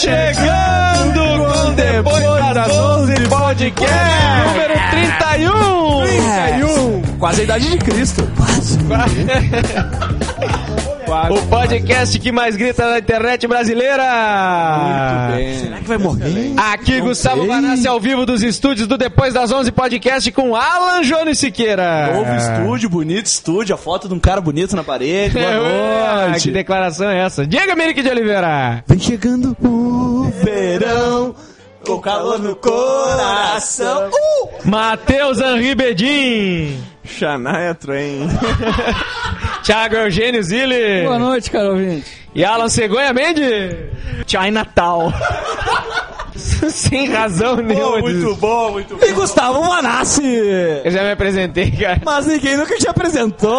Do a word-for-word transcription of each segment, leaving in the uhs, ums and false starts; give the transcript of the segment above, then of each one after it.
Chegando com Depois das onze Podcast número trinta e um. trinta e um. Quase a idade de Cristo. Quase. O podcast que mais grita na internet brasileira. Muito bem. Será que vai morrer? Aqui Não Gustavo Vanassi ao vivo dos estúdios do Depois das onze Podcast com Alan Jones Siqueira. Novo estúdio, bonito estúdio, a foto de um cara bonito na parede. Boa é, noite. Que declaração é essa? Diego Mirique de Oliveira. Vem chegando o verão, com calor no coração. Uh! Matheus Henri Bedin. Xanaia Train. Thiago Eugênio Zilli. Boa noite, cara ouvinte. E Alan Cegonha Mendes. Chinatown. Sem razão nenhuma. Oh, muito bom, muito bom. E Gustavo Vanassi. Eu já me apresentei, cara. Mas ninguém nunca te apresentou.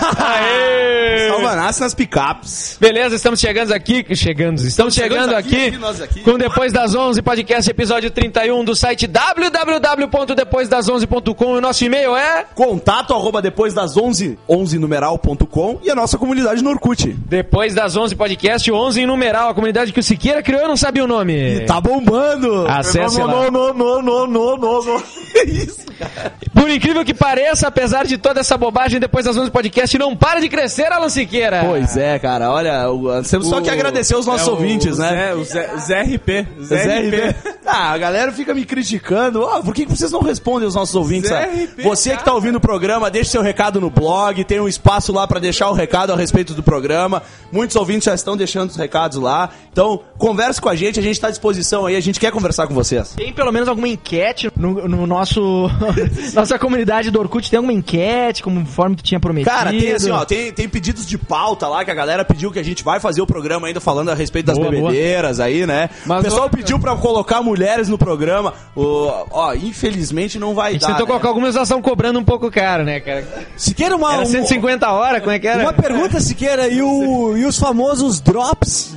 Aê! Gustavo Vanassi nas picapes. Beleza, estamos chegando aqui. Chegando, estamos chegando aqui, aqui, nós aqui com Depois das onze, podcast episódio trinta e um do site w w w ponto depois das onze ponto com. O nosso e-mail é contato arroba depois das onze, onze numeral ponto com, e a nossa comunidade no Orkut. Depois das onze podcast, onze em numeral, a comunidade que o Siqueira criou, eu não sabia o nome. E tá bombando. Acesse não, lá. Não, não, não, não, não, não. Que isso, cara? Por incrível que pareça, apesar de toda essa bobagem, Depois das onze podcast não para de crescer, Alan Siqueira. Pois é, cara, olha, temos só que agradecer os nossos é o, ouvintes, o né? Zé, o Zé, Zé R P. Zé, Zé R P. R P. Ah, a galera fica me criticando. Oh, por que vocês não respondem aos nossos ouvintes? Zé R P, Você que tá ouvindo o programa, deixe seu recado no blog, tem um espaço lá pra deixar o recado a respeito do programa. Muitos ouvintes já estão deixando os recados lá. Então, converse com a gente, a gente tá à disposição aí, a gente quer conversar com vocês. Tem pelo menos alguma enquete no, no nosso... nossa comunidade do Orkut, tem alguma enquete, conforme tu tinha prometido? Cara, tem assim, ó, tem, tem pedidos de pauta lá, que a galera pediu que a gente vai fazer o programa ainda falando a respeito das boa, bebedeiras boa. aí, né? Mas o pessoal outra... pediu pra colocar mulheres no programa. O, ó, infelizmente não vai dar. A gente dar, tentou né? colocar algumas, elas estão cobrando um pouco caro, né, cara? Siqueira, uma... Era cento e cinquenta horas, como é que era? Uma pergunta, Siqueira, e, o, e os famosos drops?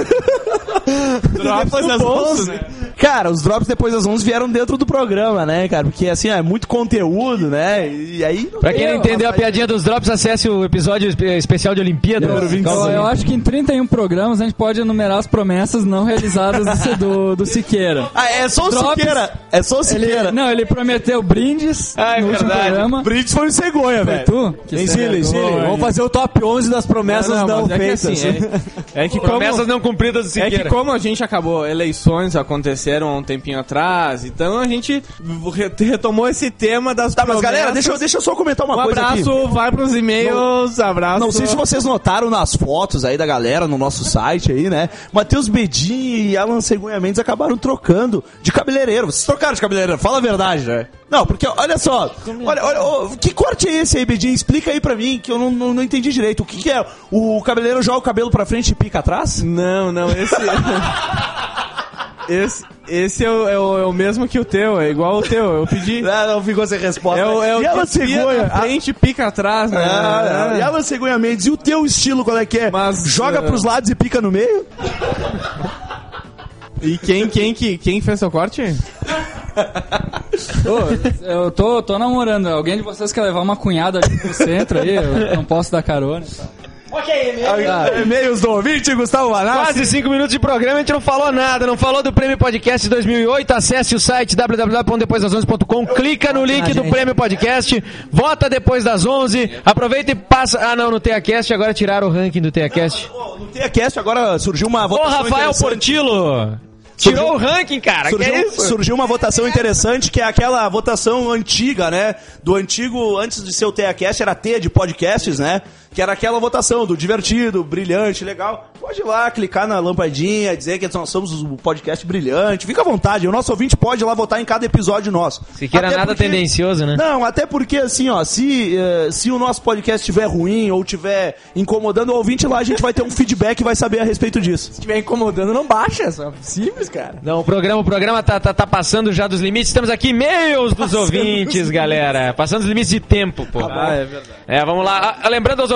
Drops depois das bolso, onze, né? Cara, os drops depois das onze vieram dentro do programa, né, cara? Porque, assim, é muito conteúdo, né? E aí... Pra quem não entendeu a piadinha dos drops, acesse o episódio especial de Olimpíada. Eu, eu acho que em trinta e um programas a gente pode enumerar as promessas não realizadas do, do, do Siqueira. Ah, é só o Drops, Siqueira. É só o Siqueira. Ele, não, ele prometeu brindes ah, é no último verdade. programa. Brindes foi o Cegonha, velho. Tu? Em Chile, em Chile. Vamos fazer o top onze das promessas não, não, não feitas. É que, assim, é, é que promessas como, não cumpridas do Siqueira. É que como a gente acabou, eleições aconteceram há um tempinho atrás, então a gente retomou esse tema das tá, promessas. Mas galera, deixa, eu- deixa eu só comentar uma Um coisa aqui. abraço, vai pros e-mails, abraço. Não sei se vocês notaram nas fotos aí da galera no nosso site aí, né? Matheus Bedin e Alan Cegonha Mendes acabaram trocando de cabeleireiro. Vocês trocaram de cabeleireiro, fala a verdade, né? Não, porque olha só, olha, olha, oh, que corte é esse aí, Bedin? Explica aí pra mim, que eu não, não, não entendi direito. O que, que é? O cabeleireiro joga o cabelo pra frente e pica atrás? Não, não, esse... esse... Esse é o, é, o, é o mesmo que o teu, é igual o teu, eu pedi. Não, não ficou sem resposta. É o, é o e Alan que pia Cegonha? na frente pica atrás, né? Ah, ah, e Alan Cegonha Mendes, e o teu estilo qual é que é? Mas, Joga uh... pros lados e pica no meio? E quem, quem, quem, quem fez seu corte? Ô, eu tô, tô namorando. Alguém de vocês quer levar uma cunhada ali pro centro aí? Eu não posso dar carona. Ah, e-mails do ouvinte, Gustavo Vanassi. Quase cinco minutos de programa, a gente não falou nada, não falou do Prêmio Podcast dois mil e oito. Acesse o site w w w ponto depois das onze ponto com, clica no link do Prêmio Podcast, vota Depois das onze, aproveita e passa... Ah, não, no TeaCast, agora tiraram o ranking do TeaCast. No TeaCast agora surgiu uma Ô, votação Rafael interessante. Portillo! Tirou Surgiu- o ranking, cara, Surgiu, que é isso? surgiu uma votação interessante, que é aquela votação antiga, né? Do antigo, antes de ser o TeaCast, era T de podcasts, né? Que era aquela votação do divertido, brilhante, legal. Pode ir lá, clicar na lampadinha, dizer que nós somos o podcast brilhante. Fica à vontade, o nosso ouvinte pode ir lá votar em cada episódio nosso. Se queira Até nada porque- tendencioso, né? Não, até porque assim, ó, se, eh, se o nosso podcast estiver ruim ou estiver incomodando o ouvinte lá, a gente vai ter um feedback e vai saber a respeito disso. Se estiver incomodando, não baixa, só simples, cara. Não, o programa, o programa tá, tá, tá passando já dos limites. Temos aqui e-mails dos ouvintes, galera. Passando os limites de tempo, pô. Ah, é verdade. É, vamos lá. Ah, lembrando aos ouvintes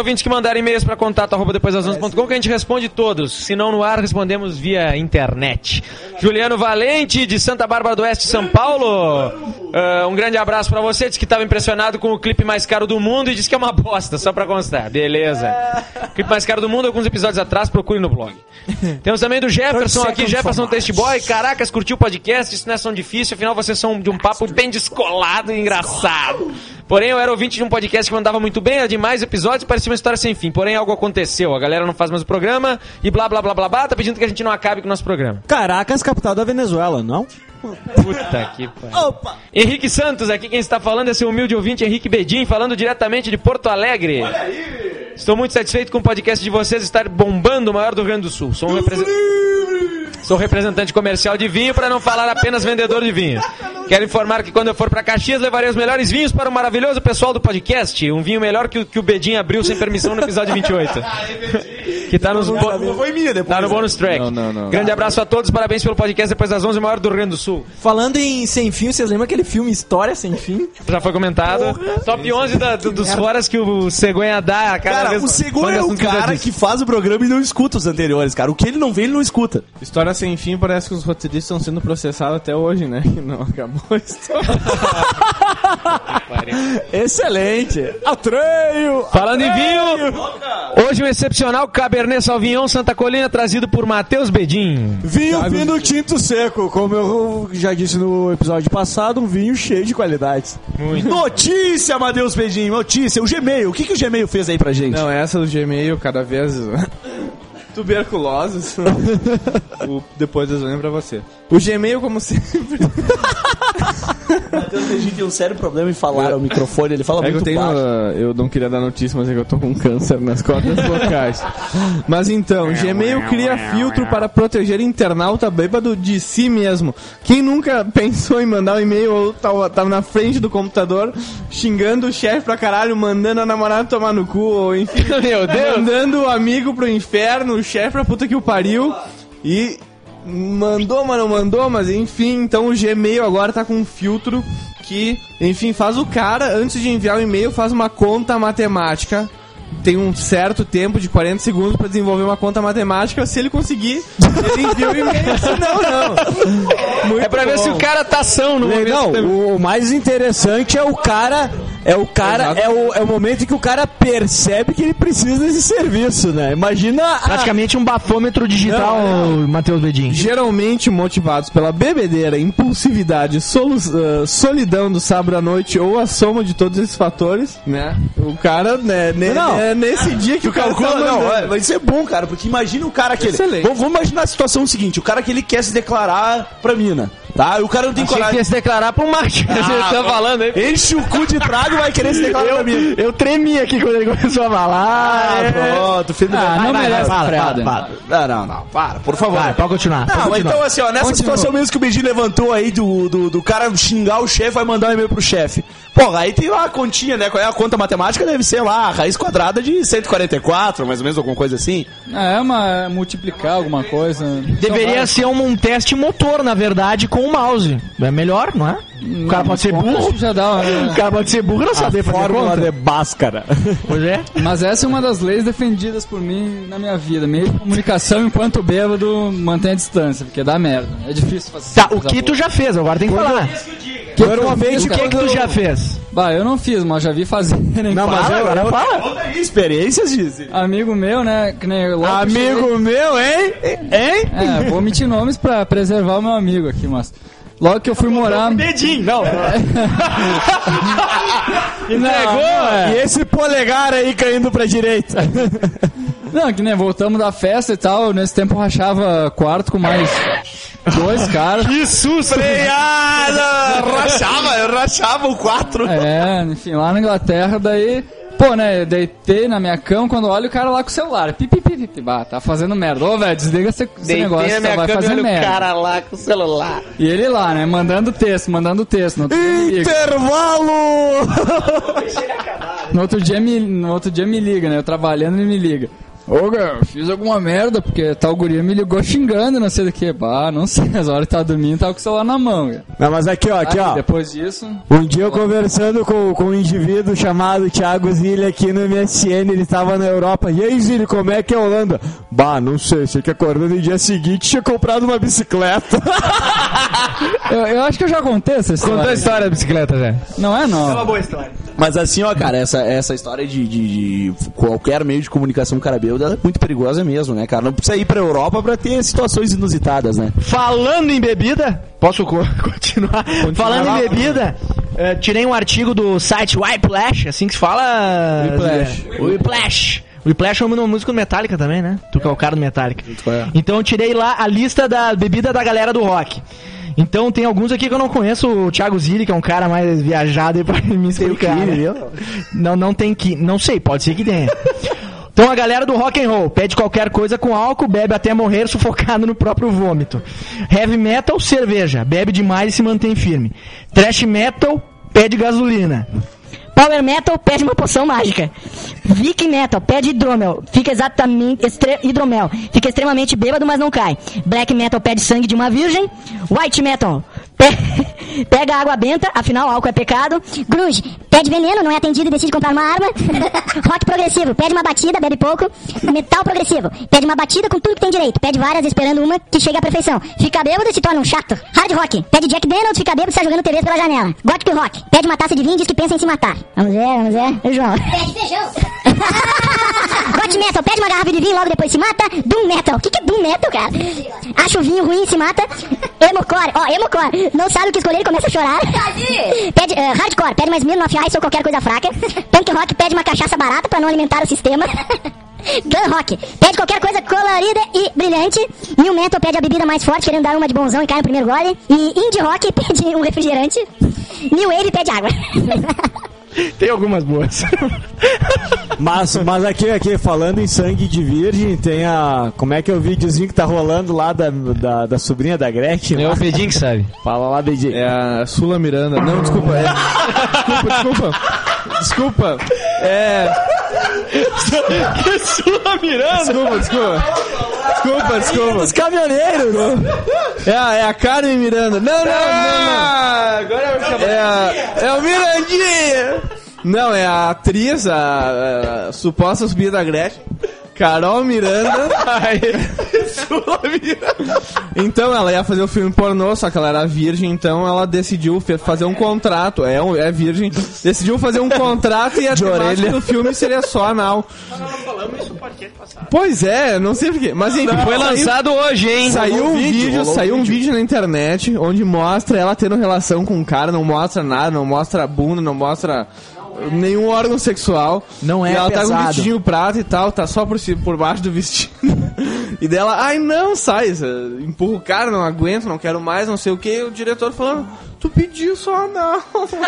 ouvintes que mandarem e-mails para contato arroba depois das onze ponto com que a gente responde todos. Se não no ar, respondemos via internet. Juliano Valente, de Santa Bárbara do Oeste, São Paulo. Uh, um grande abraço para você. Diz que estava impressionado com o clipe mais caro do mundo e disse que é uma bosta, só para constar. Beleza. Clipe mais caro do mundo, alguns episódios atrás, procure no blog. Temos também do Jefferson aqui, Jefferson Taste Boy. Caracas, curtiu o podcast? Isso não é tão difícil, afinal vocês são de um papo bem descolado e engraçado. Porém, eu era ouvinte de um podcast que mandava muito bem, era demais episódios, parecia uma história sem fim. Porém, algo aconteceu, a galera não faz mais o programa e blá blá blá blá blá, tá pedindo que a gente não acabe com o nosso programa. Caracas, capital da Venezuela, não? Puta que pariu. Opa! Henrique Santos, aqui quem está falando é seu humilde ouvinte Henrique Bedin, falando diretamente de Porto Alegre. Olha aí! Estou muito satisfeito com o podcast de vocês estar bombando o maior do Rio Grande do Sul. Sou um representante... Sou representante comercial de vinho, para não falar apenas vendedor de vinho. Quero informar que quando eu for para Caxias, levarei os melhores vinhos para o maravilhoso pessoal do podcast. Um vinho melhor que o que o Bedin abriu sem permissão no episódio vinte e oito. Que tá, nos bo... foi minha depois, tá no bônus track. Não, não, não. Grande abraço a todos, parabéns pelo podcast Depois das onze, o maior do Rio Grande do Sul. Falando em Sem Fim, vocês lembram aquele filme História Sem Fim? Já foi comentado. Porra. Top onze da, do, dos foras que o Cegonha dá a cada cara, vez. O Cegonha é o cara que faz o programa e não escuta os anteriores, cara. O que ele não vê, ele não escuta. História Sem Fim, parece que os roteiristas estão sendo processados até hoje, né? Que não acabou a história. Excelente. Atreio. Falando em vinho, hoje um excepcional Cabernet Sauvignon Santa Colina trazido por Matheus Bedin. Vinho fino tinto seco, como eu já disse no episódio passado, um vinho cheio de qualidades. Muito. Notícia, Matheus Bedin, notícia. O Gmail, o que, que o Gmail fez aí pra gente? Não, essa do Gmail cada vez... tuberculosos. o, depois eu lembro pra você. O Gmail, como sempre... Matheus Bedin tem um sério problema em falar ao microfone, ele fala é muito que eu tenho, baixo. Uh, eu não queria dar notícia, mas é que eu tô com câncer nas cordas vocais. Mas então, Gmail cria filtro para proteger internauta bêbado de si mesmo. Quem nunca pensou em mandar um e-mail ou tava, tava na frente do computador xingando o chefe pra caralho, mandando a namorada tomar no cu, ou enfim, meu Deus, mandando o amigo pro inferno, o chefe pra puta que o pariu, e... mandou, mas não mandou, mas enfim, então o Gmail agora tá com um filtro que, enfim, faz o cara, antes de enviar o e-mail, faz uma conta matemática. Tem um certo tempo de quarenta segundos pra desenvolver uma conta matemática. Se ele conseguir, ele envia o e-mail. Se não, não. Muito é pra bom. Ver se o cara tá são no momento. Não, o, o mais interessante é o cara... É o cara, é o, é o momento em que o cara percebe que ele precisa desse serviço, né? Imagina... A... Praticamente um bafômetro digital, Matheus Bedin. Geralmente motivados pela bebedeira, impulsividade, solu, uh, solidão do sábado à noite ou a soma de todos esses fatores, né? O cara, né, ne, não, é nesse dia que o cara calcula, tá não, é, vai ser bom, cara, porque imagina o cara que ele... Vamos, vamos imaginar a situação seguinte, o cara que ele quer se declarar pra mina, tá? O cara não tem Achei coragem. Que ia se declarar pra um macho. Ah, você tá falando aí. Enche o cu de trago e vai querer se declarar eu, pra mim. Eu tremi aqui quando ele começou a falar. Ah, é. Pronto, filho ah, do... não vai, merece vai, freada. para, para. Não, não, não, para, por favor. Vai, pode continuar. Não, pode mas continuar. então assim, ó, nessa Continua. situação mesmo que o Bedin levantou aí do, do, do cara xingar o chefe, vai mandar um e-mail pro chefe. Porra, aí tem lá a continha, né? Qual é a conta matemática? Deve ser lá a raiz quadrada de cento e quarenta e quatro, mais ou menos, alguma coisa assim. É, uma multiplicar alguma coisa. Deveria ser um, um teste motor, na verdade, com o mouse. É melhor, não é? O cara pode ser burro. Já dá, né? O cara pode ser burro e não saber fazer Fórmula conta. de Bhaskara. Pois é. Mas essa é uma das leis defendidas por mim na minha vida. Meio de comunicação enquanto bêbado mantém a distância, porque dá merda. É difícil fazer. Tá, o que tu já fez, agora tem que falar. Normalmente, O que que tu já fez? Bah, eu não fiz, mas já vi fazer. Não, mas eu, Agora eu, fala. Conta aí, experiências, dizem. Amigo meu, né? Que nem logo amigo cheguei- meu, hein? Hein? É, vou omitir nomes pra preservar o meu amigo aqui, mas... Logo que eu fui morar... Bedin, não. Entregou? é. E esse polegar aí caindo pra direita. Não, que nem voltamos da festa e tal. Nesse tempo eu rachava quarto com mais dois caras. Que susto! Freada! Rachava, eu rachava o quatro. É, enfim, lá na Inglaterra, daí... Pô, né, eu deitei na minha cama, quando olho o cara lá com o celular. Pipi, pipi, pipi. Bah, tá fazendo merda. Ô, velho, desliga esse, esse negócio, só vai fazer merda. O cara lá com o celular. E ele lá, né, mandando texto, mandando texto. No outro dia me liga. Intervalo! No outro dia me, no outro dia me liga, né, eu trabalhando ele me liga. Ô, cara, fiz alguma merda, porque tal guria me ligou xingando, não sei do que. Bah, não sei, as horas que tava dormindo, tava com o celular na mão, cara. Não, mas aqui, ó, aqui, Aí, ó. depois disso... Um dia eu conversando com, com um indivíduo chamado Thiago Zilli aqui no M S N, ele tava na Europa. E aí, Zilli, como é que é a Holanda? Bah, não sei, sei que acordando no dia seguinte tinha comprado uma bicicleta. eu, eu acho que eu já contei essa história. Contou a história da bicicleta, já. Não é, não. É uma boa história. Mas assim, ó, cara, essa, essa história de, de, de qualquer meio de comunicação cara bêbado, ela é muito perigosa mesmo, né, cara? Não precisa ir pra Europa pra ter situações inusitadas, né? Falando em bebida, posso co- continuar? Continua Falando lá, em bebida, uh, tirei um artigo do site Whiplash, assim que se fala... Whiplash. Whiplash. Whiplash é uma música do Metallica também, né? Tu que é o cara do Metallica. Então eu tirei lá a lista da bebida da galera do rock. Então tem alguns aqui que eu não conheço, o Thiago Zilli, que é um cara mais viajado aí pra me explicar. Não, não tem que... Não sei, pode ser que tenha. Então a galera do rock and roll pede qualquer coisa com álcool, bebe até morrer sufocado no próprio vômito. Heavy metal, cerveja, bebe demais e se mantém firme. Thrash metal, pede gasolina. Power Metal pede uma poção mágica. Viking Metal pede hidromel. Fica exatamente... Estre, hidromel. Fica extremamente bêbado, mas não cai. Black Metal pede sangue de uma virgem. White Metal pe, pega água benta, afinal álcool é pecado. Grunge pede veneno, não é atendido e decide comprar uma arma. Rock progressivo pede uma batida, bebe pouco. Metal progressivo pede uma batida com tudo que tem direito. Pede várias esperando uma que chegue à perfeição. Fica bêbado e se torna um chato. Hard Rock pede Jack Daniels, fica bêbado e sai jogando T V pela janela. Gothic Rock pede uma taça de vinho e diz que pensa em se matar. Vamos ver, vamos ver. E João? Pede feijão. Goth Metal pede uma garrafa de vinho, logo depois se mata. Doom Metal. O que, que é Doom Metal, cara? Acha o vinho ruim e se mata. Emocore. Ó, oh, Emocore. Não sabe o que escolher e começa a chorar. Pede, uh, Hardcore. Pede mais Smirnoff Ice ou qualquer coisa fraca. Punk Rock pede uma cachaça barata pra não alimentar o sistema. Gun Rock pede qualquer coisa colorida e brilhante. New Metal pede a bebida mais forte, querendo dar uma de bonzão e cai no primeiro gole. E Indie Rock pede um refrigerante. New Wave pede água. Tem algumas boas. Mas, mas aqui, aqui, falando em sangue de virgem, tem a... Como é que é o videozinho que tá rolando lá da, da, da sobrinha da Gretchen? É o Bedinho que sabe. Fala lá, Bedinho. É a Sula Miranda. Não, desculpa. É... Desculpa, desculpa. Desculpa. É... Sula Miranda. Desculpa, desculpa. Desculpa, desculpa. Os caminhoneiros. É a, é a Carmen Miranda. Não, não, não, não. Agora eu chamo. É, a, é o Mirandinha. Não, é a atriz, a, a, a suposta subida da Gretchen, Carol Miranda. Então ela ia fazer o filme pornô, só que ela era virgem, então ela decidiu fazer um contrato. É, é virgem. Decidiu fazer um contrato e a temática do filme seria só anal. Nós não falamos isso no podcast passado. Pois é, não sei porquê. Mas enfim, Não, foi lançado hoje, hein? Saiu um vídeo, vídeo saiu um um vídeo. vídeo na internet onde mostra ela tendo relação com um cara, não mostra nada, não mostra a bunda, não mostra nenhum órgão sexual. Não é e ela tá com um pesado. vestidinho prata e tal, tá só por, cima, por baixo do vestido. E dela, ai não, sai, empurra o cara, não aguento, não quero mais, não sei o que. E o diretor falando, tu pediu só não.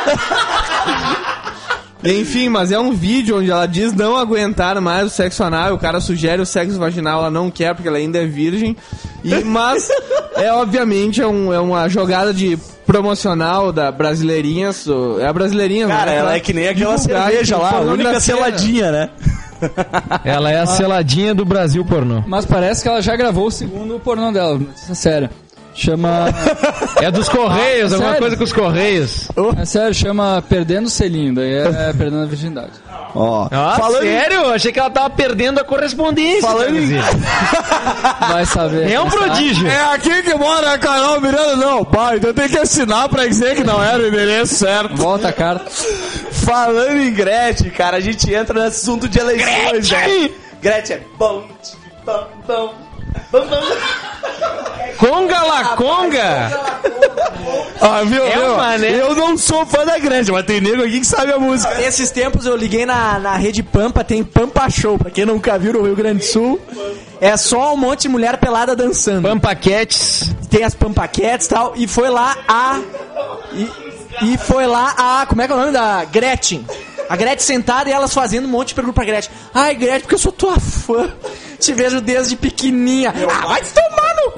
Enfim, mas é um vídeo onde ela diz não aguentar mais o sexo anal, e o cara sugere o sexo vaginal, ela não quer porque ela ainda é virgem. E, mas é obviamente é, um, é uma jogada de promocional da Brasileirinhas. É a Brasileirinha, Cara, ela é que nem aquela cerveja lá, a única seladinha, né? Ela é a seladinha do Brasil pornô. Mas parece que ela já gravou o segundo pornô dela, é sério. Chama... É dos Correios, Ah, alguma sério? coisa com os Correios. É sério, chama Perdendo o Selinho, daí é Perdendo a Virgindade. Ó, Ah, falando, sério? Achei que ela tava perdendo a correspondência. Falando em- Vai saber. É um prodígio. É aqui que mora a Carol Miranda, não. Pai, então tem que assinar pra dizer que não era o endereço certo. Volta a carta. falando em Gretchen, cara, a gente entra nesse assunto de eleições, Gretchen! né? Gretchen, bom, bom, bom, bom, bom. Conga la conga! Ah, viu, É viu? uma, né? Eu não sou fã da Gretchen, mas tem nego aqui que sabe a música. Esses tempos eu liguei na, na Rede Pampa, tem Pampa Show, pra quem nunca viu no Rio Grande do Sul. É só um monte de mulher pelada dançando. Pampaquetes. Tem as Pampaquetes e tal, e foi lá a... E, e foi lá a... Como é que é o nome da Gretchen? A Gretchen sentada e elas fazendo um monte de pergunta pra Gretchen. Ai, Gretchen, porque eu sou tua fã. Te vejo desde pequenininha. Ah, vai tomar no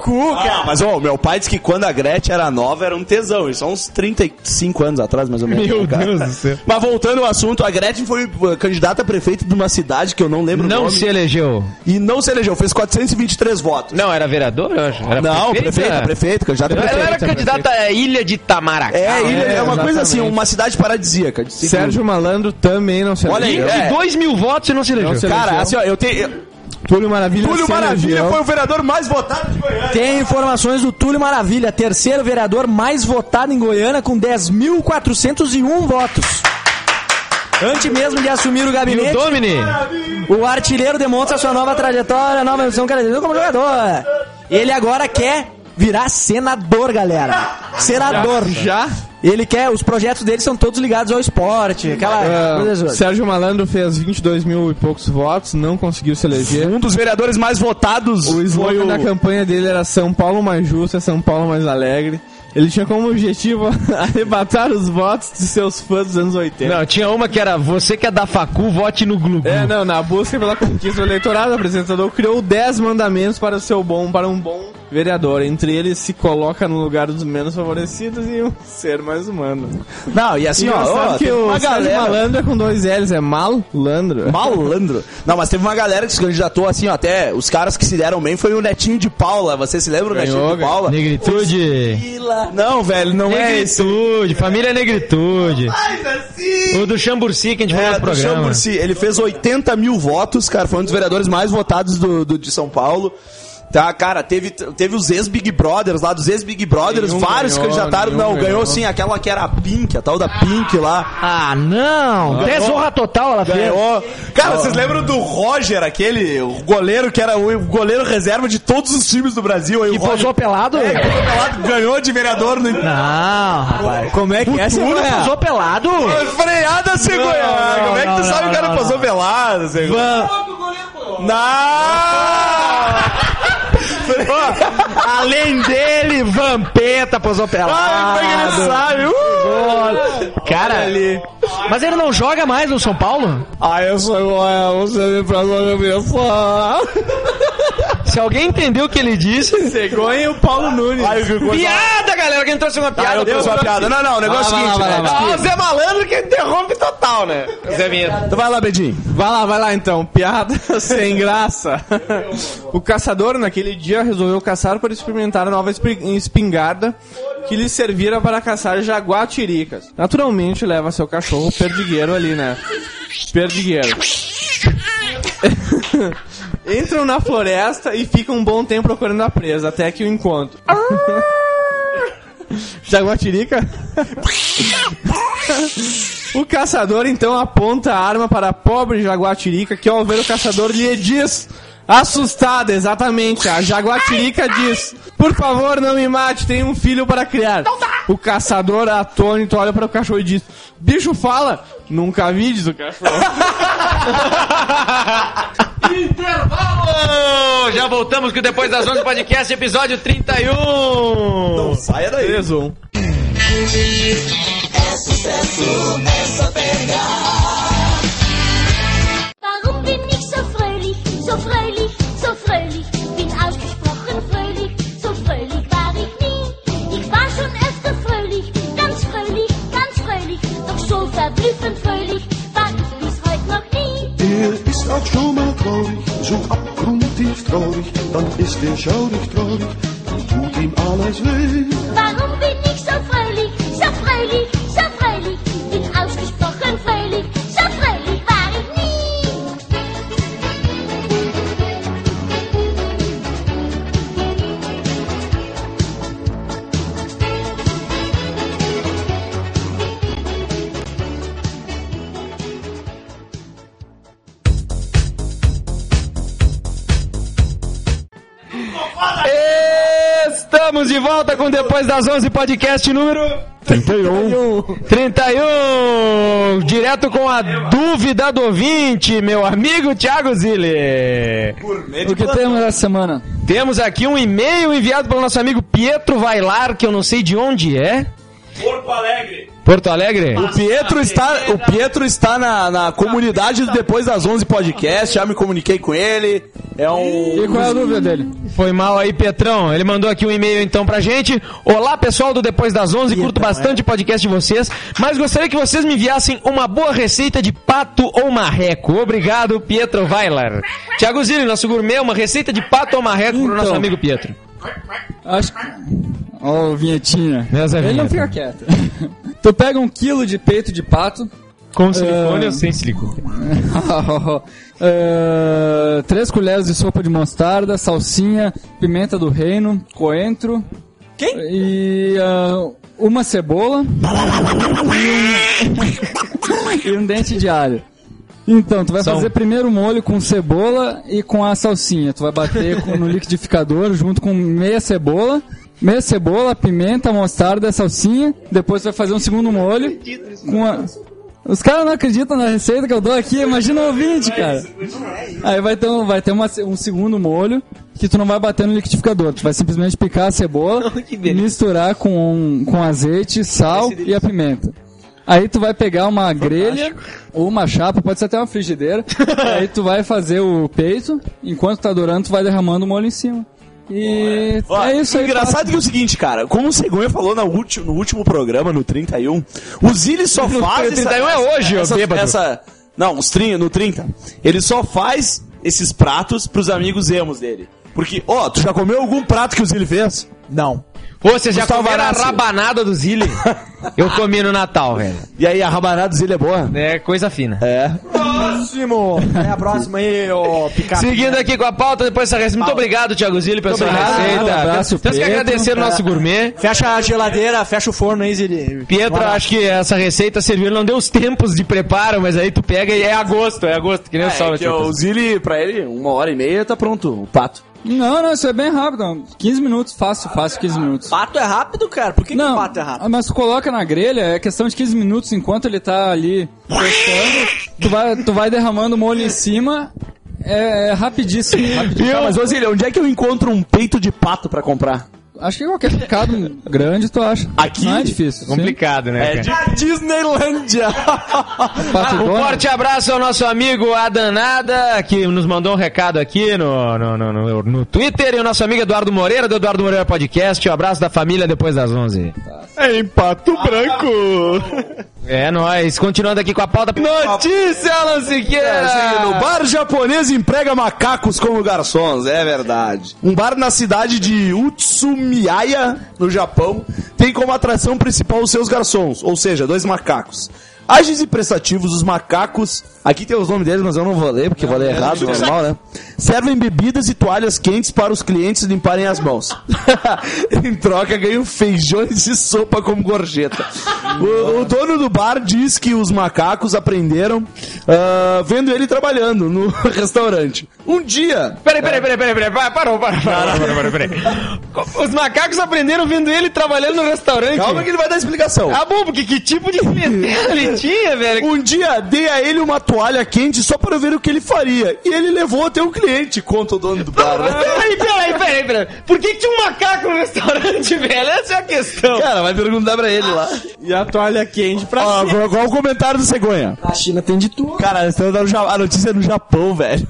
cu, cara. Ah, mas ó, meu pai disse que quando a Gretchen era nova era um tesão. Isso há uns trinta e cinco anos atrás, mais ou menos. Meu cara. Deus do céu. Mas voltando ao assunto, a Gretchen foi candidata a prefeita de uma cidade que eu não lembro o Não nome. se elegeu. E não se elegeu, fez quatrocentos e vinte e três votos. Não, era vereadora, eu acho. Era Não, prefeita, prefeita, candidata a Ela prefeita. era candidata à Ilha de Itamaracá. É, ilha, é, É, uma coisa assim, exatamente. uma cidade paradisíaca. Sérgio Malandro também não se Olha aí, elegeu. é. vinte e dois mil votos e não se elegeu. Não se Cara, elegeu. assim, ó, eu tenho... Túlio Maravilha Túlio se Maravilha elegeu. foi o vereador mais votado de Goiânia. Tem informações do Túlio Maravilha, terceiro vereador mais votado em Goiânia com dez mil quatrocentos e um votos. Antes mesmo de assumir o E o gabinete, Domini? o artilheiro demonstra sua nova trajetória, nova missão característica como jogador. Ele agora quer virar senador, galera. Senador. Já? Ele quer, os projetos dele são todos ligados ao esporte, aquela Ah, coisa. Sérgio Malandro fez vinte e dois mil e poucos votos, não conseguiu se eleger. Um dos vereadores mais votados O foi slogan o... da campanha dele era São Paulo mais justo, é São Paulo mais alegre. Ele tinha como objetivo arrebatar os votos de seus fãs dos anos oitenta. Não, tinha uma que era você que é da facu, vote no Glu Glu. É, não, na busca pela conquista do eleitorado, o apresentador criou dez mandamentos para o seu bom, para um bom vereador. Entre eles, se coloca no lugar dos menos favorecidos e um ser mais humano. Não, e assim, ó, Engraçado ó que teve o uma Sérgio galera... Malandro é com dois L's, é Malandro. Malandro. Não, mas teve uma galera que se candidatou assim, ó, até os caras que se deram bem foi o Netinho de Paula. Você se lembra do Ganhou, Netinho de ganhou. Paula? Negritude. Não, velho, não é esse. Negritude, família Negritude. Mas assim... O do Chamburci que a gente falou É, no do programa. Chamburci. Ele fez oitenta mil votos, cara, foi um dos vereadores mais votados do, do- de São Paulo. Tá, cara, teve, teve os ex-Big Brothers lá, dos ex-Big Brothers, Nenhum vários ganhou, candidataram. nenhum Não, ganhou, ganhou. sim, aquela que era a Pink, a tal da Pink lá. Ah, não! Até zorra total ela fez. Ganhou. Cara, vocês lembram do Roger, aquele o goleiro que era o goleiro reserva de todos os times do Brasil? Aí E o Roger, posou pelado? é, posou pelado, ganhou de vereador no... Não, rapaz. Como é que é, Tudo Cegonha? posou pelado? Freada, Cegonha! não, Como é que tu não, sabe não, que o cara não, posou pelado, Cegonha? Não! Além dele, Vampeta posou pelado. Ai, como é que ele sabe? Uh! Cara, mas ele não joga mais no São Paulo? Ah, eu sou igual, você me pra falar. Se alguém entendeu o que ele disse... Cegonha e o Paulo Nunes. Piada, galera, quem trouxe uma Ah, piada. eu trouxe uma piada. Não, não, o negócio é o seguinte, vai lá, né? vai lá. Ah, o Zé Malandro que interrompe total, né? Zé Vinheta. Então vai lá, Bedinho. Vai lá, vai lá então. Piada sem graça. O caçador, naquele dia, resolveu caçar para experimentar a nova espi- espingarda que lhe servira para caçar jaguatiricas. Naturalmente, leva seu cachorro perdigueiro ali, né? Perdigueiro. Entram na floresta e ficam um bom tempo procurando a presa, até que o encontram. Jaguatirica? O caçador então aponta a arma para a pobre jaguatirica, que ao ver o caçador lhe diz, assustada, exatamente, a jaguatirica diz, por favor não me mate, tenho um filho para criar. O caçador atônito olha para o cachorro e diz, bicho fala, nunca vi, diz o cachorro. Intervalo! Já voltamos com o Depois das onze Podcast, episódio trinta e um. Não saia daí. três, um. Warum bin ich so fröhlich, so fröhlich, so fröhlich? Bin ausgesprochen fröhlich, so fröhlich war ich nie. Ich war schon öfter fröhlich, ganz fröhlich, ganz fröhlich. Doch so verblüffend fröhlich war ich bis heute noch nie. Er ist auch schon mal traurig, so abgrundtief traurig, dann ist er schaurig traurig und tut ihm alles weh. Warum bin ich so fröhlich, so fröhlich, so fröhlich? Bin ausgesprochen fröhlich, so fröhlich war ich nie. Estamos de volta com Depois das onze Podcast número... trinta e um. trinta e um, direto com a dúvida do ouvinte, meu amigo Thiago Zille. O que temos essa semana? Temos aqui um e-mail enviado pelo nosso amigo Pietro Vailar, que eu não sei de onde é. Porto Alegre. Porto Alegre? O Pietro está, o Pietro está na, na comunidade do Depois das onze Podcast, já me comuniquei com ele. É um... E qual é a dúvida dele? Foi mal aí, Petrão. Ele mandou aqui um e-mail então pra gente. Olá, pessoal do Depois das onze. Curto bastante o podcast de vocês, mas gostaria que vocês me enviassem uma boa receita de pato ou marreco. Obrigado, Pietro Weiler. Thiago Zilli, nosso gourmet, uma receita de pato ou marreco então, pro nosso amigo Pietro. Acho que... Ó, oh, vinhetinha. Essa Ele vinheta. não fica quieto. Tu pega um quilo de peito de pato. Com silicone uh... ou sem silicone? uh... Três colheres de sopa de mostarda, salsinha, pimenta do reino, coentro. Quem? E uh, uma cebola. e, um... e um dente de alho. Então, tu vai São... fazer primeiro o molho com cebola e com a salsinha. Tu vai bater com, no liquidificador junto com meia cebola. Meia cebola, pimenta, mostarda, salsinha. Depois tu vai fazer um segundo molho com a... Os caras não acreditam na receita que eu dou aqui. Imagina o ouvinte, cara. Aí vai ter, um, vai ter uma, um segundo molho que tu não vai bater no liquidificador. Tu vai simplesmente picar a cebola, misturar com, com azeite, sal e a pimenta. Aí tu vai pegar uma grelha ou uma chapa, pode ser até uma frigideira. Aí tu vai fazer o peito, enquanto tá dourando tu vai derramando o molho em cima. E Ó, é isso aí. Engraçado que é o seguinte, cara, como o Cegonha falou no último, no último programa, no trinta e um, o Zilli só faz... O trinta e um é hoje, essa, ô bêbado. essa, Não, os trinta, no trinta. Ele só faz esses pratos pros amigos emos dele. Porque, ó, tu já comeu algum prato que o Zilli fez? Não. Pô, vocês já Gustavo comeram a Barassi. rabanada do Zilli? Eu comi no Natal, velho. E aí, a rabanada do Zilli é boa? É coisa fina. É. Próximo. É a próxima aí, ô Picape. Seguindo aqui com a pauta, depois dessa receita. Muito obrigado, Thiago Zilli, pela sua obrigado. receita. Um abraço, Temos que Pedro. agradecer o nosso gourmet. Fecha a geladeira, fecha o forno aí, Zilli. Pietro, acho que essa receita serviu, ele não deu os tempos de preparo, mas aí tu pega e é agosto, é agosto, que nem o sol. É que o Zilli, pra ele, uma hora e meia tá pronto o pato. Não, não, isso é bem rápido. quinze minutos, fácil, fácil, quinze minutos. Pato é rápido, cara? Por que, que Não, o pato é rápido? mas tu coloca na grelha, é questão de quinze minutos, enquanto ele tá ali tostando, tu vai, tu vai derramando o molho em cima, é, é rapidíssimo. rapidíssimo. Tá, mas, ô Zilli, onde é que eu encontro um peito de pato pra comprar? Acho que qualquer mercado grande tu acha. Aqui? Não é difícil. Complicado, né? É cara? de Disneylândia. Sim. Um forte abraço ao nosso amigo Adanada, que nos mandou um recado aqui no, no, no, no, no Twitter, e o nosso amigo Eduardo Moreira, do Eduardo Moreira Podcast. Um abraço da família depois das onze. É em Pato Branco. É nóis. Continuando aqui com a pauta. Notícia, Alan Siqueira! É, no bar japonês emprega macacos como garçons, é verdade. Um bar na cidade de Utsumiya, no Japão, tem como atração principal os seus garçons, ou seja, dois macacos. Ágeis e prestativos, os macacos... Aqui tem os nomes deles, mas eu não vou ler, porque vou ler errado, normal, né? Servem bebidas e toalhas quentes para os clientes limparem as mãos. Em troca, ganham feijões e sopa como gorjeta. O, o dono do bar diz que os macacos aprenderam uh, vendo ele trabalhando no restaurante. Um dia... Peraí, peraí, peraí, peraí, peraí, parou, parou, parou, parou, peraí. Os macacos aprenderam vendo ele trabalhando no restaurante. Calma que ele vai dar explicação. Ah, bom, porque que tipo de clientela ele tinha, velho? Um dia dei a ele uma toalha quente só para ver o que ele faria. E ele levou até um cliente, conta o dono do bar. Né? Peraí, peraí, peraí, peraí. Por que, que tinha um macaco no restaurante, velho? Essa é a questão. Cara, vai perguntar pra ele lá. E a toalha quente pra Ó, qual, qual o comentário do Cegonha? A China tem de tudo. Cara, eles estão dando ja- a notícia é no Japão, velho.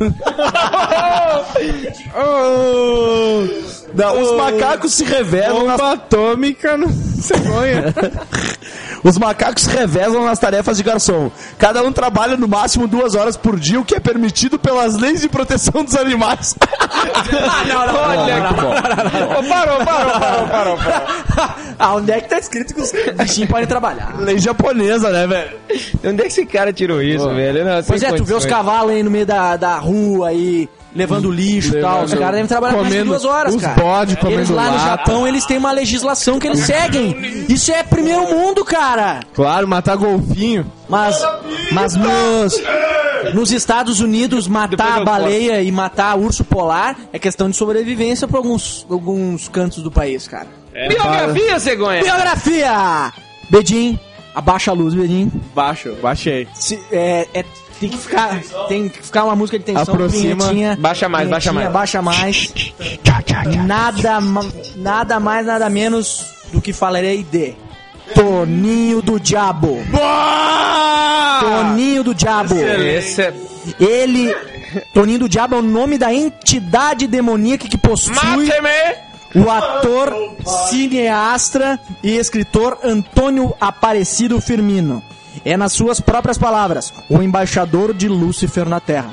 Oh. Não, os macacos se revelam nas... bomba atômica no cegonha. Os macacos se revezam nas tarefas de garçom. Cada um trabalha no máximo duas horas por dia, o que é permitido pelas leis de proteção dos animais. não, não, Olha não, que bom. Ô, Parou, parou, parou, parou, parou. Ah, onde é que tá escrito que os bichinhos podem trabalhar? Lei japonesa, né, velho? Onde é que esse cara tirou isso, velho? Não, Pois sem é, tu vê os condições. cavalos aí no meio da, da rua aí, levando lixo e tal. Os caras devem trabalhar mais de comendo duas horas, os cara. bode comendo Eles lá no lata. Japão, eles têm uma legislação que eles seguem. Isso é primeiro mundo, cara. Claro, matar golfinho. Mas, mas nos, nos Estados Unidos, Depois matar eu a baleia e matar urso polar é questão de sobrevivência pra alguns, alguns cantos do país, cara. Biografia, cegonha. Biografia! Bedim, abaixa a luz, Bedim. Baixo, baixei. Se- é, é- tem que ficar, tem que ficar uma música de tensão. Aproxima. vinhetinha, Baixa mais, baixa vinhetinha, mais. Baixa mais. Nada, ma- nada mais, nada menos do que falarei de Toninho do Diabo. Toninho do Diabo. Esse é... Ele Toninho do Diabo é o nome da entidade demoníaca que possui o ator, cineasta e escritor Antônio Aparecido Firmino. É, nas suas próprias palavras, o embaixador de Lúcifer na Terra.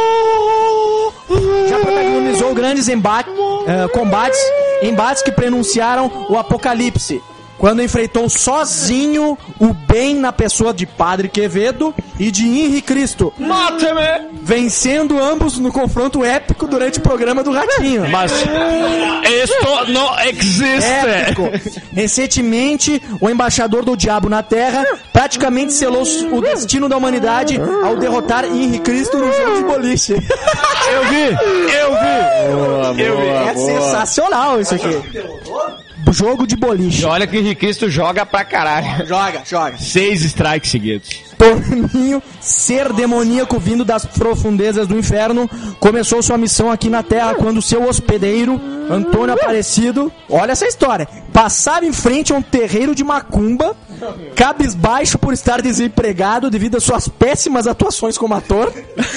Já protagonizou grandes embate, uh, combates, embates que prenunciaram o apocalipse, quando enfrentou sozinho o bem na pessoa de Padre Quevedo e de Henri Cristo. Mate-me! Vencendo ambos no confronto épico durante o programa do Ratinho. Mas isto não existe. Épico. Recentemente, o embaixador do diabo na Terra praticamente selou o destino da humanidade ao derrotar Henri Cristo no jogo de boliche. Eu vi! Eu vi! Boa, eu vi. É boa. Sensacional isso aqui. Jogo de boliche. E olha que o Henri Cristo joga pra caralho. Joga, joga. Seis strikes seguidos. Toninho, ser demoníaco vindo das profundezas do inferno, começou sua missão aqui na Terra quando seu hospedeiro, Antônio Aparecido, olha essa história, passava em frente a um terreiro de macumba, cabisbaixo por estar desempregado devido às suas péssimas atuações como ator.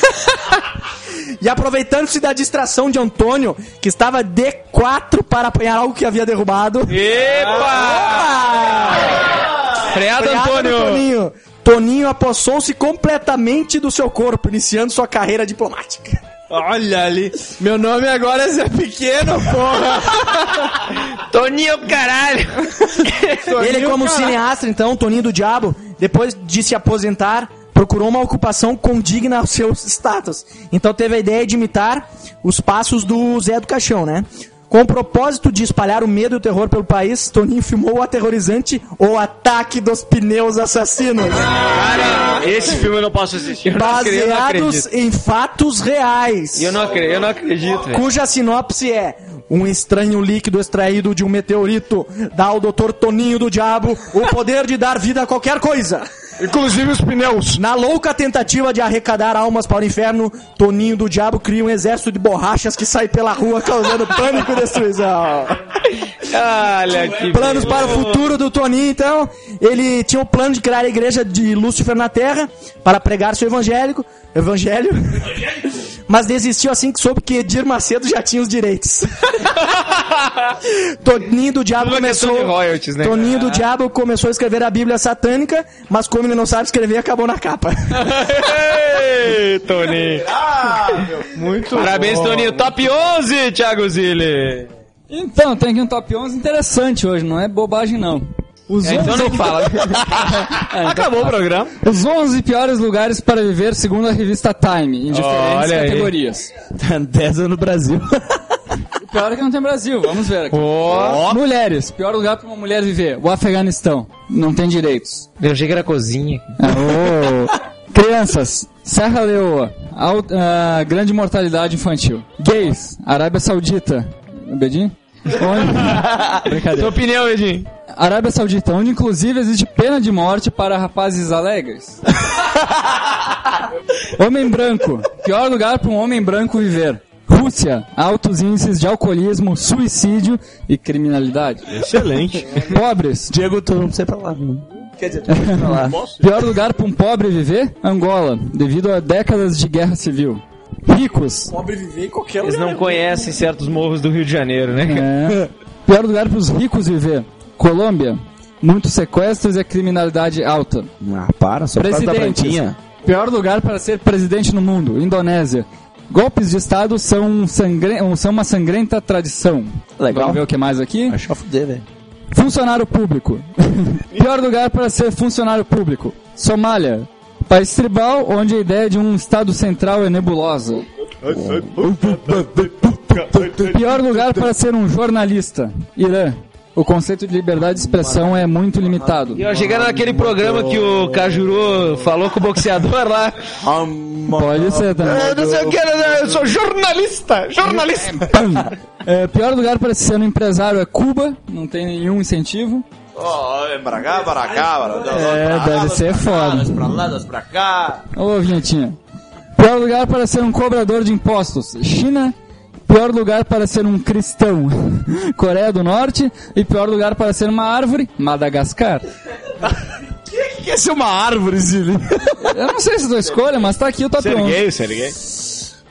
E aproveitando-se da distração de Antônio, que estava D quatro para apanhar algo que havia derrubado. Epa! Freado, Antônio! Toninho. Toninho apossou-se completamente do seu corpo, iniciando sua carreira diplomática. Olha ali, meu nome agora é Zé Pequeno, porra! Toninho, caralho! Ele, como cineasta, então, Toninho do Diabo, depois de se aposentar, procurou uma ocupação condigna aos seus status. Então teve a ideia de imitar os passos do Zé do Caixão, né? Com o propósito de espalhar o medo e o terror pelo país, Toninho filmou o aterrorizante O Ataque dos Pneus Assassinos. Cara, esse filme eu não posso assistir. Eu baseados não em fatos reais. Eu não acredito, eu não acredito. Cuja sinopse é: um estranho líquido extraído de um meteorito dá ao doutor Toninho do Diabo o poder de dar vida a qualquer coisa. Inclusive os pneus. Na louca tentativa de arrecadar almas para o inferno, Toninho do Diabo cria um exército de borrachas que sai pela rua causando pânico e destruição. Olha que Planos para o futuro do Toninho, então. Ele tinha o plano de criar a igreja de Lúcifer na Terra para pregar seu evangélico, evangelho. Mas desistiu assim que soube que Edir Macedo já tinha os direitos. Toninho do Diabo Tudo começou. De royalties, né? Toninho do Diabo começou a escrever a Bíblia satânica, mas como ele não sabe escrever, acabou na capa. Ei, Toninho. Muito Parabéns, bom. Toninho. Top onze, Thiago Zilli. Então, tem aqui um top onze interessante hoje, não é bobagem não. Os é, então onze... não fala. é, então Acabou fala. O programa. Os onze piores lugares para viver segundo a revista Time, em diferentes Olha categorias. dez anos no Brasil. O pior é que não tem Brasil, vamos ver aqui. Oh. Mulheres, pior lugar para uma mulher viver, o Afeganistão, não tem direitos. Eu achei que era cozinha. Ah, oh. Crianças, Serra Leoa, alt, uh, grande mortalidade infantil. Gays, Arábia Saudita. Bedinho? Onde... Brincadeira. Sua opinião, Bedinho? Arábia Saudita, onde inclusive existe pena de morte para rapazes alegres. Homem branco, pior lugar para um homem branco viver. Rússia, altos índices de alcoolismo, suicídio e criminalidade. Excelente. Pobres. Diego, tu não precisa ir pra lá. Quer dizer, tu não precisa ir pra lá. Pior lugar para um pobre viver? Angola, devido a décadas de guerra civil. Ricos. Pobre viver em qualquer Eles lugar. não conhecem certos morros do Rio de Janeiro, né? É. Pior lugar para os ricos viver. Colômbia, muitos sequestros e a criminalidade alta. Ah, para, só por causa da branquinha. Pior lugar para ser presidente no mundo. Indonésia. Golpes de Estado são, sangre... são uma sangrenta tradição. Legal. Vamos ver o que mais aqui? Acho que fuder, velho. Funcionário público. Pior lugar para ser funcionário público. Somália. País tribal, onde a ideia de um Estado central é nebulosa. Pior lugar para ser um jornalista. Irã. O conceito de liberdade de expressão é muito limitado. E eu chegando naquele programa que o Cajuru falou com o boxeador lá. Pode ser também. Eu não sei o que, eu sou jornalista, jornalista. É, pior lugar para ser um empresário é Cuba, não tem nenhum incentivo. Oh, vem pra cá, pra cá, pra lá. É, deve ser foda. Pra lá, pra cá. Ô, vinhetinha. Pior lugar para ser um cobrador de impostos. China. Pior lugar para ser um cristão. Coreia do Norte. E pior lugar para ser uma árvore. Madagascar. O que é ser uma árvore, Zilli? Eu não sei se é tua escolha, mas tá aqui o top Ser onze. gay, ser gay.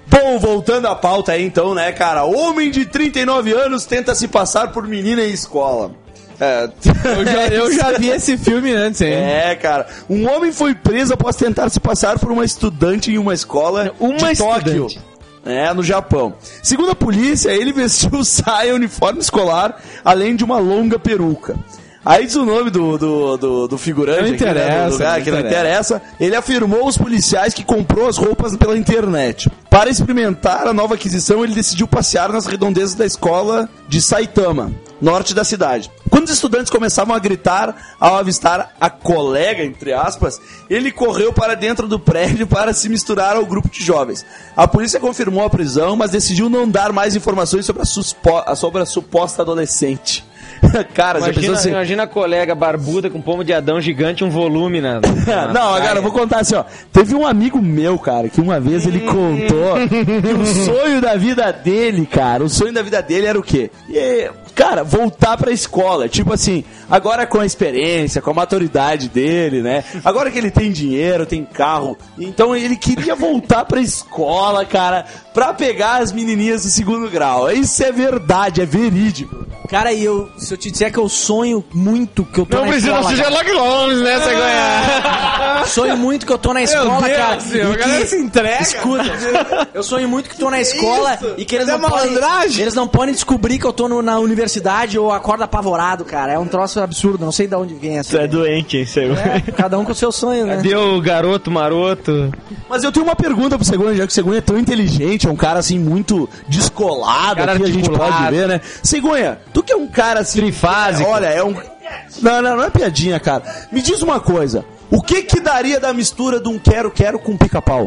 Bom, voltando à pauta aí então, né, cara? Homem de trinta e nove anos tenta se passar por menina em escola. É. Eu, já, eu já vi esse filme antes, hein? É, cara. Um homem foi preso após tentar se passar por uma estudante em uma escola Uma de Tóquio. estudante. É, no Japão. Segundo a polícia, ele vestiu saia, uniforme escolar, além de uma longa peruca. Aí diz o nome do, do, do, do figurante não aqui, né, interessa, do lugar, não que não interessa. interessa. Ele afirmou aos policiais que comprou as roupas pela internet. Para experimentar a nova aquisição, ele decidiu passear nas redondezas da escola de Saitama, norte da cidade. Quando os estudantes começavam a gritar ao avistar a colega, entre aspas, ele correu para dentro do prédio para se misturar ao grupo de jovens. A polícia confirmou a prisão, mas decidiu não dar mais informações sobre a, suspo- sobre a suposta adolescente. Cara, já pensou Imagina, assim? imagina a colega barbuda com pomo de Adão gigante, um volume na... na Não, cara, eu vou contar assim, ó. Teve um amigo meu, cara, que uma vez ele contou que o sonho da vida dele, cara, o sonho da vida dele era o quê? E, cara, voltar pra escola. Tipo assim, agora com a experiência, com a maturidade dele, né? Agora que ele tem dinheiro, tem carro. Então ele queria voltar pra escola, cara, pra pegar as menininhas do segundo grau. Isso é verdade, é verídico. Cara, e eu, se eu te disser que eu sonho muito que eu tô Não na precisa escola... ser cara. Sherlock Holmes, né, Cegonha? Sonho muito que eu tô na escola, Deus, cara. senhor, e a galera que... se entrega. Escuta, eu sonho muito que tô na escola e que eles Isso não é podem... malandragem. Eles não podem descobrir que eu tô no- na universidade ou acordo apavorado, cara. É um troço absurdo, não sei de onde vem essa. Tu é doente, hein, Cegonha? É, cada um com o seu sonho, né? Cadê o garoto maroto? Mas eu tenho uma pergunta pro Cegonha, já que o Cegonha é tão inteligente, é um cara assim muito descolado, Cara aqui a gente articulado. pode ver, né? Cegonha, tu que é um cara assim... Trifásico. Olha, é um... Não, não, não é piadinha, cara. Me diz uma coisa, o que que daria da mistura de um quero-quero com pica-pau?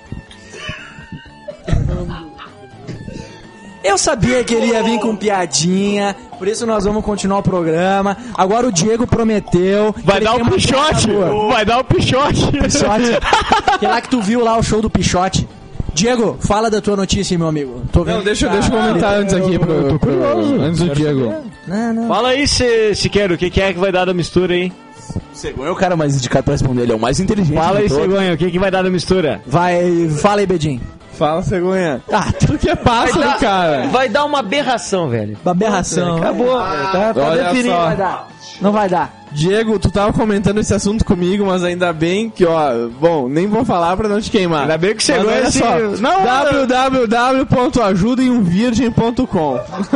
Eu sabia que ele ia vir com piadinha, por isso nós vamos continuar o programa. Agora o Diego prometeu... que Vai ele dar tem o uma pichote! piada boa. Vai dar o pichote! Pichote. Que lá que tu viu lá o show do Pichote. Diego, fala da tua notícia, meu amigo. Tô vendo Não, deixa, que deixa eu tá- comentar antes aqui, pro, pro, antes do Diego. Não, não. Fala aí, se, se quer, o que, que é que vai dar da mistura aí? O Cegonha é o cara mais indicado pra responder, ele é o mais inteligente. Fala de aí, todos. Cegonha, o que, que vai dar da mistura? Vai, fala aí, Bedinho. Fala, Cegonha. Ah, Tu que é pássaro, cara. Vai dar uma aberração, velho. aberração. Acabou. Tá, tá Olha definido. só. Não vai dar. Não vai dar. Diego, tu tava comentando esse assunto comigo, mas ainda bem que, ó, bom, nem vou falar pra não te queimar. Ainda bem que Mas chegou olha esse... só, Não, w w w ponto ajuda em um virgem ponto com.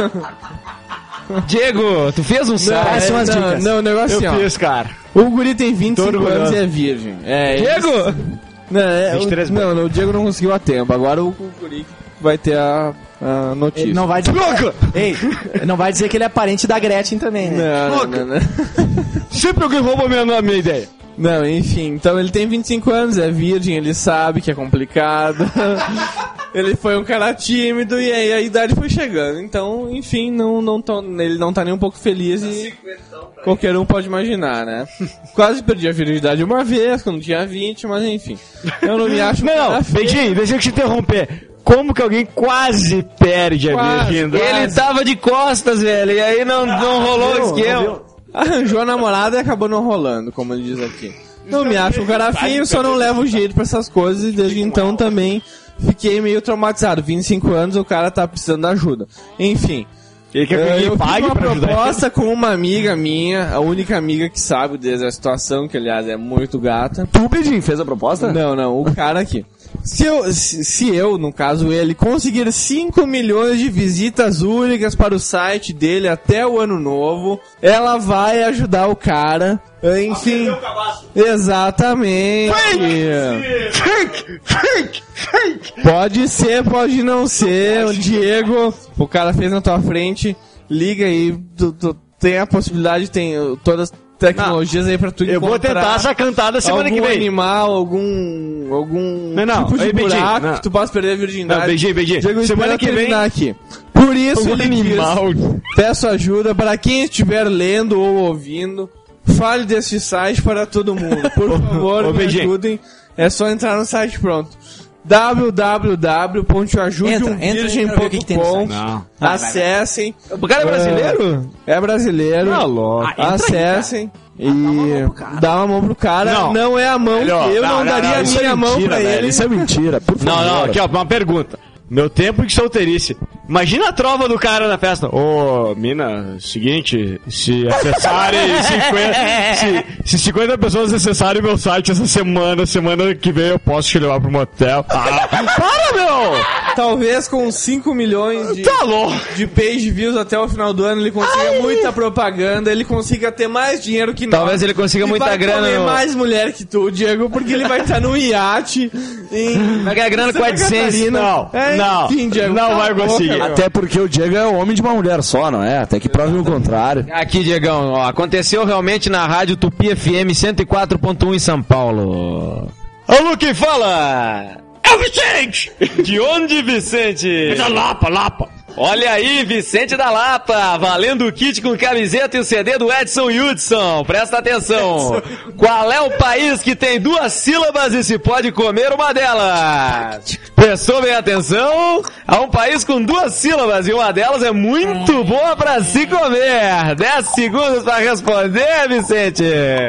Diego, tu fez um site? Parece umas não, dicas. não, o negócio Eu assim, ó. fiz, cara. O guri tem vinte e cinco Tô anos orgulhoso. e é virgem. É, Diego! ele- Não, é, vinte e três o, não, não, o Diego não conseguiu a tempo. Agora o, o guri vai ter a, a notícia. Ele não vai dizer... Ei, não vai dizer que ele é parente da Gretchen também, né? Não, não, não, não. Sempre alguém rouba a minha, a minha ideia. Não, enfim, então ele tem vinte e cinco anos, é virgem, ele sabe que é complicado. Ele foi um cara tímido e aí a idade foi chegando. Então, enfim, não, não tô, ele não tá nem um pouco feliz e qualquer um pode imaginar, né? Quase perdi a virgindade uma vez, quando tinha vinte, mas enfim. Eu não me acho... Não, não, cara feio. Beijinho, deixa eu te interromper. Como que alguém quase perde a Quase, virgindade? quase. Ele tava de costas, velho, e aí não, não rolou o esquema. Arranjou a namorada e acabou não rolando, como ele diz aqui. Não me acho um cara feio, só não levo jeito pra essas coisas e desde então também fiquei meio traumatizado. vinte e cinco anos, o cara tá precisando de ajuda. Enfim. Ele quer que eh, alguém eu fiz pague uma pra ajudar ele. proposta com uma amiga minha, a única amiga que sabe dessa situação, que aliás é muito gata. Tu, Bedinho, fez a proposta? Não, não, o cara aqui. Se eu, se, se eu, no caso ele, conseguir cinco milhões de visitas únicas para o site dele até o ano novo, ela vai ajudar o cara. Enfim. Exatamente. Fake! Fake! Fake! Pode ser, pode não ser. O Diego, o cara fez na tua frente. Liga aí. Tu, tu tem a possibilidade, tem uh, todas as tecnologias aí pra tu Eu encontrar. vou tentar essa cantada semana algum que vem. animal, algum algum Não, não, tipo de aí, Beijinho, buraco não. que tu possa perder a virgindade. Não, beijinho, beijinho. Diego, Semana espera que vem- terminar aqui. Por isso, Um ele animal. diz, peço ajuda para quem estiver lendo ou ouvindo. Fale desse site para todo mundo. Por favor, ô, me beijinho. ajudem. É só entrar no site, pronto. w w w ponto ajude um Entra, entra, virgem entra, ver o que que tem no ponto com. site. Não. Acessem. O cara é brasileiro? É brasileiro. Ah, louco. Ah, entra aí, Acessem. E cara. dá uma mão pro cara. Não. Não, é a mão Melhor. que eu Não, não, não, daria não, a isso minha é mão mentira, pra velho, ele. Isso é mentira, por favor. Não, não, aqui ó, uma pergunta. meu tempo de solteirice. Imagina a trova do cara na festa. Ô, mina, seguinte, se acessarem cinquenta, se, se cinquenta pessoas acessarem meu site essa semana, semana que vem eu posso te levar pro motel. Ah, para, meu! Talvez com cinco milhões de, tá louco. de page views até o final do ano ele consiga Ai. muita propaganda, ele consiga ter mais dinheiro que nós. Talvez ele consiga e muita vai grana. Comer no... mais mulher que tu, Diego, porque ele vai estar no iate. Em... Vai ganhar grana com a AdSense. Não, é, não, enfim, Diego, não tá vai conseguir. Boca, Até porque o Diego é o homem de uma mulher só, não é? Até que prove o contrário. Aqui, Diegão, ó, aconteceu realmente na rádio Tupi F M cento e quatro ponto um em São Paulo. Alô, quem fala? É o Vicente! De onde, Vicente? Da Lapa, Lapa. Olha aí, Vicente da Lapa, valendo o kit com camiseta e o C D do Edson Hudson. Presta atenção. Qual é o país que tem duas sílabas e se pode comer uma delas? Prestou bem atenção? Há um país com duas sílabas e uma delas é muito boa pra se comer. Dez segundos pra responder, Vicente.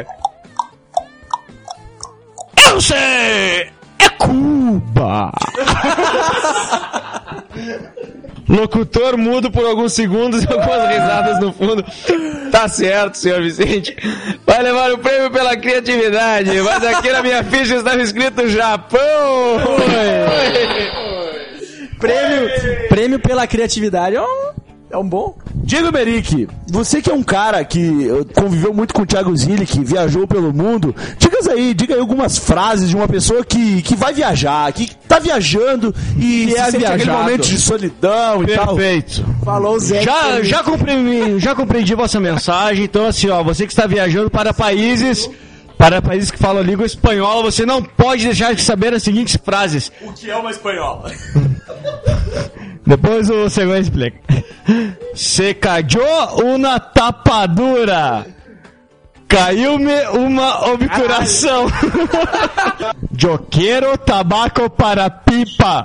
Eu sei! É Cuba! Locutor mudo por alguns segundos e algumas risadas no fundo. Tá certo, senhor Vicente. Vai levar o prêmio pela criatividade. Mas aqui na minha ficha estava escrito Japão. Prêmio, prêmio pela criatividade. É um, é um bom. Diego Merick, você que é um cara que conviveu muito com o Thiago Zilli, que viajou pelo mundo, diga aí, diga aí algumas frases de uma pessoa que, que vai viajar, que tá viajando e que é sente aquele momento de solidão e tal. Perfeito. Falou o Zé. Já, já, compreendi, já compreendi vossa mensagem, então assim, ó, você que está viajando para países... Para países que falam a língua espanhola, você não pode deixar de saber as seguintes frases. O que é uma espanhola? Depois o segundo explica. Se cayó una tapadura. Caiu-me uma obturação. Eu quero tabaco para pipa.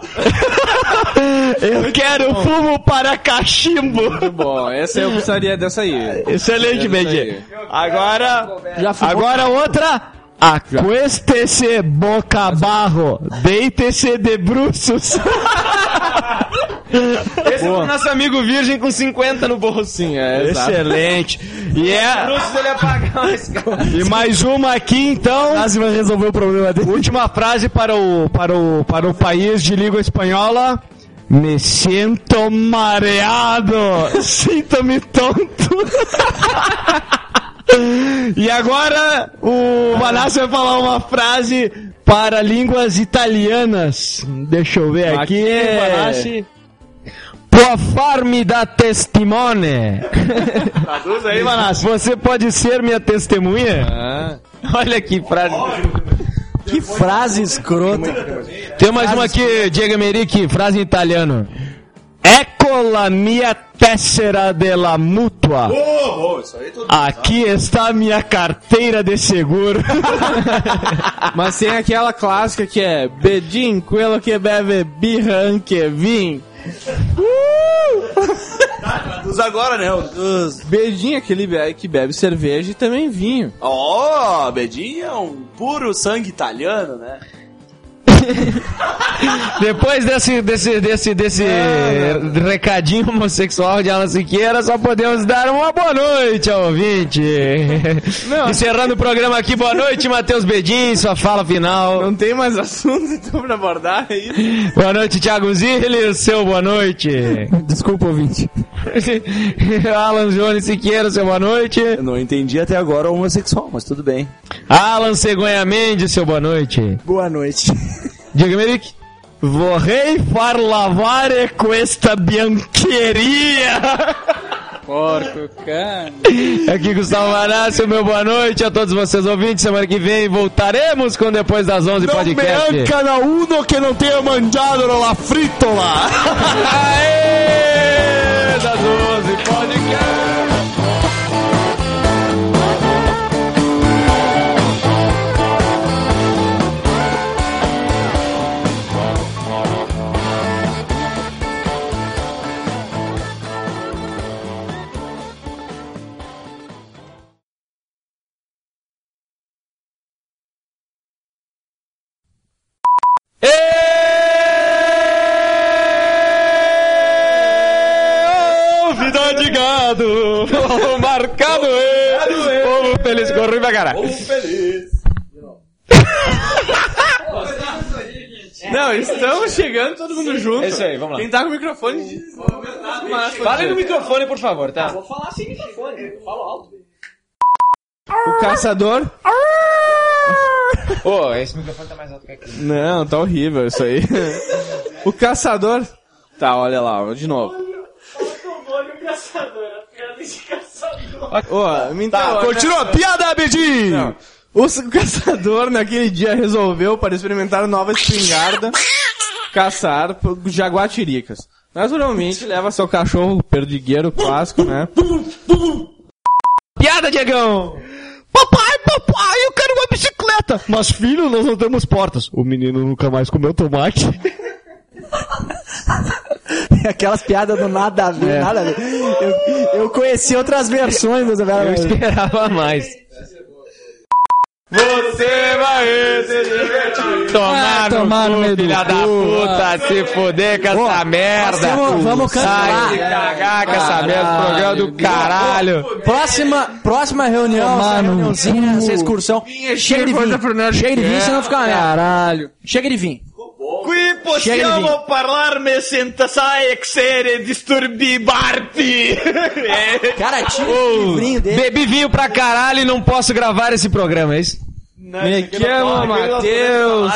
Eu quero fumo para cachimbo. Muito bom, essa eu precisaria dessa aí. Excelente, Benji. Agora, agora outra. Acueste-se boca abaixo, deite-se de bruços. Esse Boa. É o nosso amigo virgem com cinquenta no bolsinho. É, excelente. E é. Ele apagar mais e mais uma aqui, então. Quase vai resolver o problema dele. Última frase para o, para o, para o país de língua espanhola. Me sinto mareado. Sinto-me tonto. E agora o Manassi vai falar uma frase para línguas italianas. Deixa eu ver aqui. aqui Manassi. Può farmi da testimone. Traduz aí, Manassi. Você pode ser minha testemunha? Ah. Olha que frase. Que frase escrota. Tem mais frase uma aqui, Diego Merick, frase em italiano. Ecco la mia tessera della mutua. Oh, oh, isso aí tudo Aqui sabe. Está a minha carteira de seguro. Mas tem aquela clássica que é Bedin, quello que bebe birra anche vin. Uh! Traduz agora, né? Os... Bedin é aquele que bebe cerveja e também vinho. Ó, oh, Bedin é um puro sangue italiano, né? Depois desse, desse, desse, desse é, recadinho homossexual de Alan Siqueira, só podemos dar uma boa noite ao ouvinte. Não. Encerrando o programa aqui, boa noite, Matheus Bedin, sua fala final. Não tem mais assunto então pra abordar aí. Boa noite, Thiago Zilli, seu boa noite. Desculpa, ouvinte. Alan Jones Siqueira, seu boa noite. Eu não entendi até agora o homossexual, mas tudo bem. Alan Cegonha Mendes, seu boa noite. Boa noite. Diga, Merick. Vorrei far lavare questa biancheria. Porco, cara. Aqui Gustavo Manassi, meu boa noite a todos vocês ouvintes. Semana que vem voltaremos com Depois das onze não podcast. Não me canal uno que não tenha mangiado la fritola. Aê, das onze podcast. Boca de gado, marcado é. Povo feliz, corre pra caralho. Povo feliz. Não, estamos chegando todo mundo junto. É isso aí, vamos lá. Quem tá com o microfone diz. Fala no microfone, por favor, tá? Vou falar sem microfone, eu falo alto. O caçador. Ô, oh, esse microfone tá mais alto que aquele. Não, tá horrível isso aí. O caçador. Tá, olha lá, de novo. Ô, me Tá, interrompe. continua. Piada, Bedinho. Não. O caçador naquele dia resolveu, para experimentar nova espingarda, caçar por jaguatiricas. Naturalmente, leva seu cachorro perdigueiro clássico, né? Piada, Diegão! Papai, papai, eu quero uma bicicleta. Mas, filho, nós não temos portas. O menino nunca mais comeu tomate. Aquelas piadas do nada a ver, nada a ver. Eu, eu conheci outras versões dessa piada. Eu esperava mais. Você vai se divertir. Tomar, Ah, tomar no no cu, meio do filha da cu, puta, ah. se foder com essa merda. temos- vamos cancelar. Sai se cagar com essa merda, programa do caralho. Próxima, próxima reunião, essa Tomar no reuniãozinha, essa excursão. Chega de vinho. Chega de vinho, senão fica uma merda. Caralho. Chega de vinho. Qui possiamo parlarne senza sai exere disturbibarti. Cara, tira o livrinho dele. Bebi vinho pra caralho e não posso gravar esse programa, é isso? Me chamo Matheus.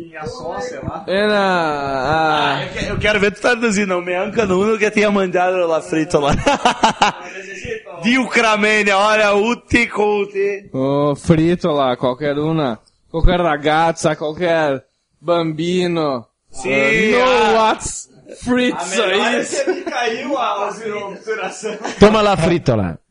Era. Ah, eu que- eu quero ver tu traduzir, não me anca no uno que tinha mandado lá frito lá. Di Ucrânia, olha, uti cote. O frito lá, qualquer uma. Qualquer ragazza, qualquer bambino. Sim, Uh, no ah, what's frito, é isso. caiu a obturação. Toma lá frito lá.